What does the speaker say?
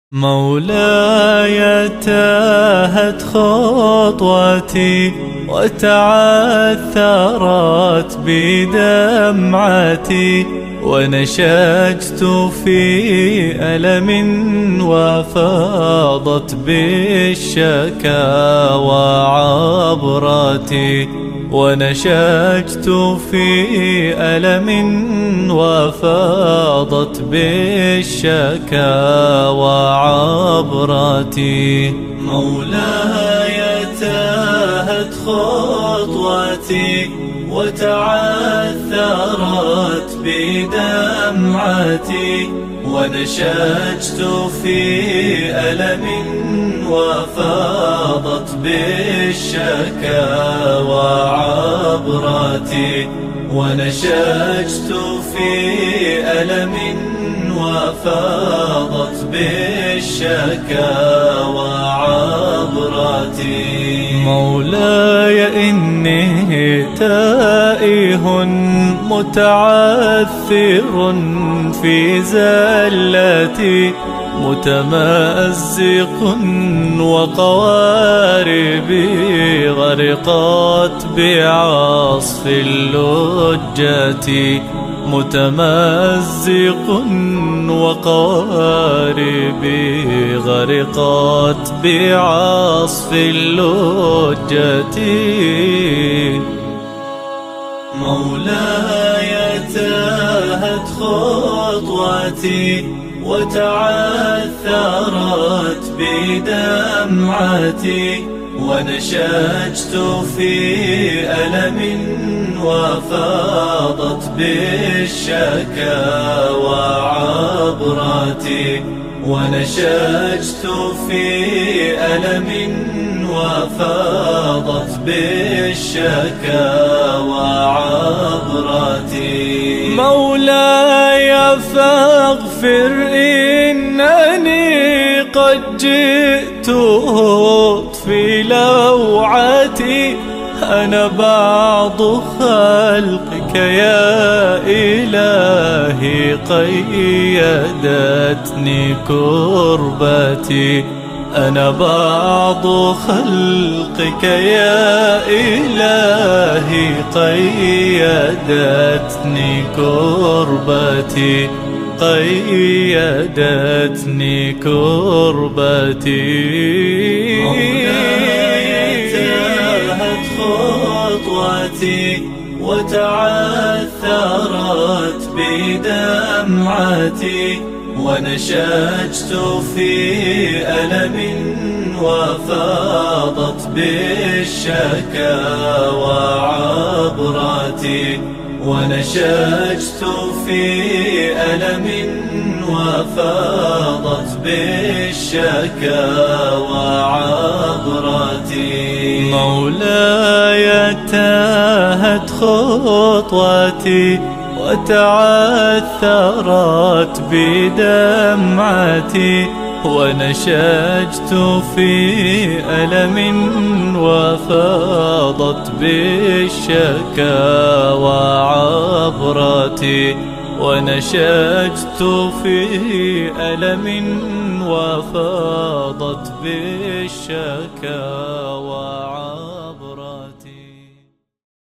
مولاي تاهت خطوتي وتعثرت بدمعتي، ونشجت في ألم وفاضت بالشكاوى عبرتي، ونشجت في ألم وفاضت بالشكاوى عبرتي. مولاي تاهت خطوتي وتعثرت بدمعتي، ونشجت في ألم وفاضت بالشكاوى عبرتي، ونشجت في ألم وفاضت بالشكاوى عبرتي. مولاي إني تائه متعثر في زلتي، متمزق وقواربي غرقت بعصف اللجة، متمزق وقواربي غرقت بعصف اللجة. مولاي تاهت خطوتي وتعثرت بدمعتي، ونشجت في ألم وفاضت بالشكاوى عبرتي، ونشجت في ألم وفاضت بالشكاوى عبرتي. مولاي فاغفر إنني قد جئت أطفي لوعتي، أنا بعض خلقك يا إلهي، قيدتني كربتي، أنا بعض خلقك يا إلهي، قيدتني كربتي، قيدتني كربتي. مولاي تاهت خطوتي وتعثرت بدمعتي، ونشجت في ألم وفاضت بالشكاوى عبرتي، ونشجت في ألم وفاضت بالشكاوى عبرتي. مولاي تاهت خطوتي وتعثرت بدمعتي، ونشجت في ألم وفاضت بالشكاوى عبرتي، ونشجت في ألم وفاضت بالشكاوى